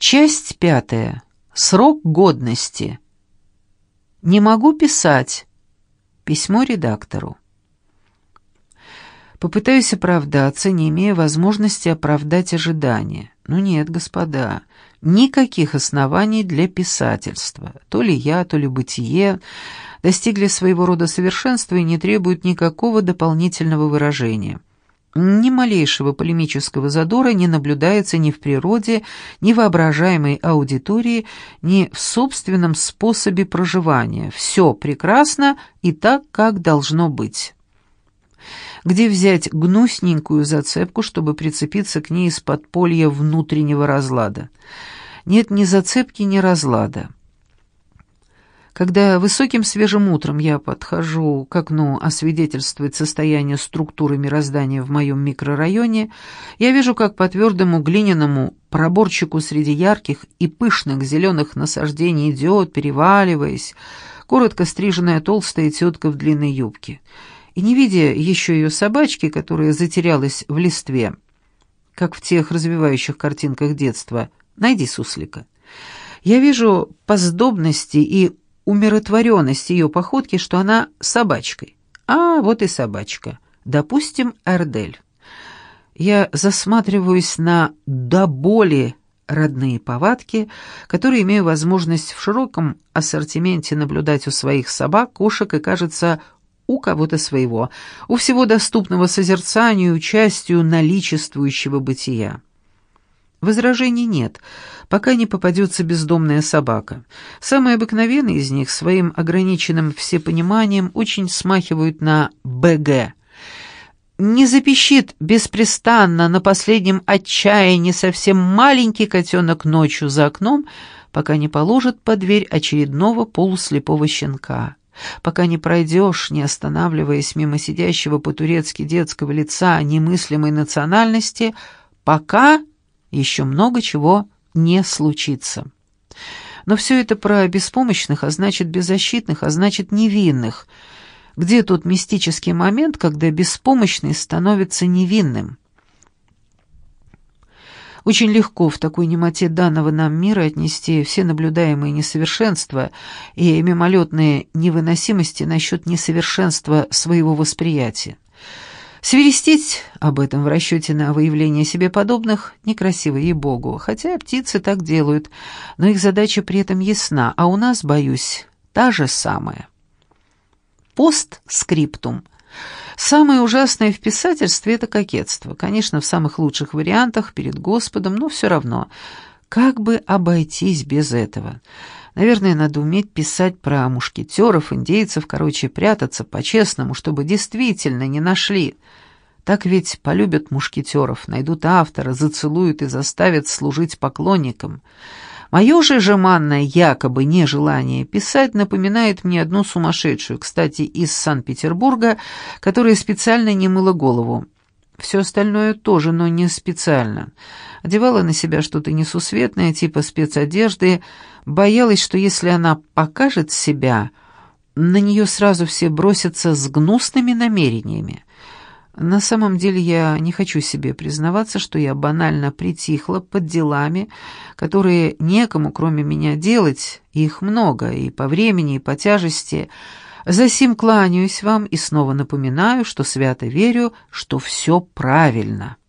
Часть 5. Срок годности. Не могу писать. Письмо редактору. Попытаюсь оправдаться, не имея возможности оправдать ожидания. Ну нет, господа, никаких оснований для писательства. То ли я, то ли бытие достигли своего рода совершенства и не требуют никакого дополнительного выражения. Ни малейшего полемического задора не наблюдается ни в природе, ни в воображаемой аудитории, ни в собственном способе проживания. Все прекрасно и так, как должно быть. Где взять гнусненькую зацепку, чтобы прицепиться к ней из подполья внутреннего разлада? Нет ни зацепки, ни разлада. Когда высоким свежим утром я подхожу к окну освидетельствовать состояние структуры мироздания в моем микрорайоне, я вижу, как по твердому глиняному проборчику среди ярких и пышных зеленых насаждений идет, переваливаясь, коротко стриженная толстая тетка в длинной юбке. И не видя еще ее собачки, которая затерялась в листве, как в тех развивающих картинках детства «Найди суслика», я вижу по сдобности и умиротворенность ее походки, что она собачкой. А вот и собачка. Допустим, Эрдель. Я засматриваюсь на до боли родные повадки, которые имею возможность в широком ассортименте наблюдать у своих собак, кошек и, кажется, у кого-то своего, у всего доступного созерцанию и участию наличествующего бытия. Возражений нет, пока не попадется бездомная собака. Самые обыкновенные из них своим ограниченным всепониманием очень смахивают на БГ. Не запищит беспрестанно на последнем отчаянии совсем маленький котенок ночью за окном, пока не положит под дверь очередного полуслепого щенка. Пока не пройдешь, не останавливаясь мимо сидящего по-турецки детского лица немыслимой национальности, пока еще много чего не случится. Но все это про беспомощных, а значит беззащитных, а значит невинных. Где тот мистический момент, когда беспомощный становится невинным? Очень легко в такой немоте данного нам мира отнести все наблюдаемые несовершенства и мимолетные невыносимости насчет несовершенства своего восприятия. Свирестить об этом в расчете на выявление себе подобных некрасиво, ей-богу, хотя птицы так делают, но их задача при этом ясна, а у нас, боюсь, та же самая. Постскриптум. Самое ужасное в писательстве — это кокетство. Конечно, в самых лучших вариантах, перед Господом, но все равно. Как бы обойтись без этого? Наверное, надо уметь писать про мушкетеров, индейцев, короче, прятаться по-честному, чтобы действительно не нашли. Так ведь полюбят мушкетеров, найдут автора, зацелуют и заставят служить поклонникам. Мое же жеманное якобы нежелание писать напоминает мне одну сумасшедшую, кстати, из Санкт-Петербурга, которая специально не мыла голову. Все остальное тоже, но не специально. Одевала на себя что-то несусветное, типа спецодежды, боялась, что если она покажет себя, на нее сразу все бросятся с гнусными намерениями. На самом деле я не хочу себе признаваться, что я банально притихла под делами, которые некому, кроме меня, делать, их много, и по времени, и по тяжести. Засим кланяюсь вам и снова напоминаю, что свято верю, что все правильно.